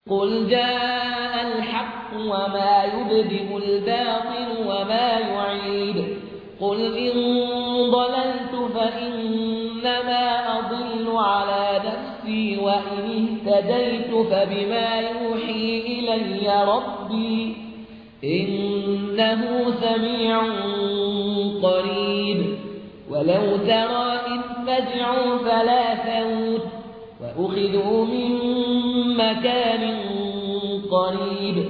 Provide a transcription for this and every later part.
قل جاء الحق وما يبدئ الباطل وما يعيد قل إن ضللت فإنما أضل على نفسي وإن اهتديت فبما يوحي إلي ربي إنه سميع قريب ولو ترى إذ فزعوا فلا فوت وأخذوا من مكان قريب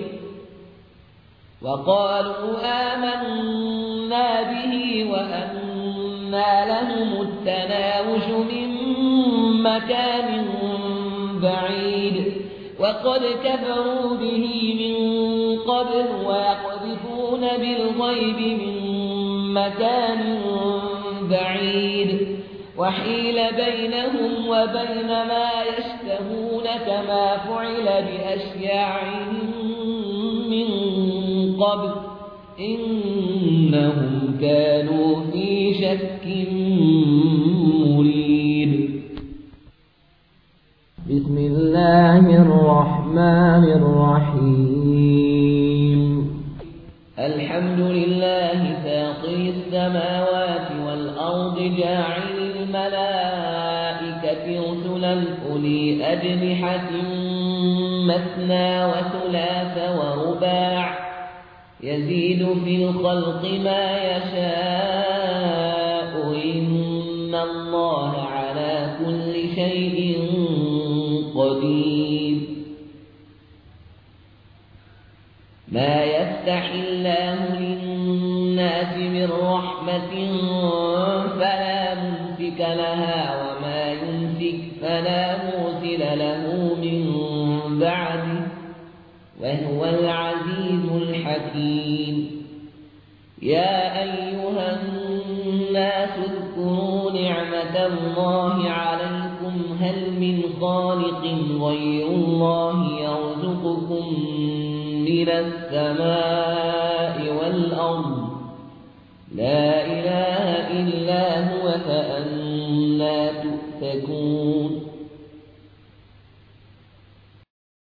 وقالوا آمنا به وأنى لهم التناوش من مكان بعيد وقد كفروا به من قبل ويقذفون بالغيب من مكان بعيد وحيل بينهم وبين ما يشتهون كما فعل بأشياعهم من قبل إنهم كانوا في شك مريب. بسم الله الرحمن الرحيم. الحمد لله فاطر السماوات والأرض جاعل الملائكة رسلا أولي أجنحة مثنى وثلاث ورباع يزيد في الخلق ما يشاء إن الله على كل شيء قدير. ما يفتح الله للناس من رحمة فلا ممسك لها وما يمسك فلا مرسل له من بعده وهو العزيز الحكيم. يا أيها الناس اذكروا نعمة الله عليكم هل من خالق غير الله يرزقكم من السماء والأرض لا إله إلا هو فأنى تؤفكون.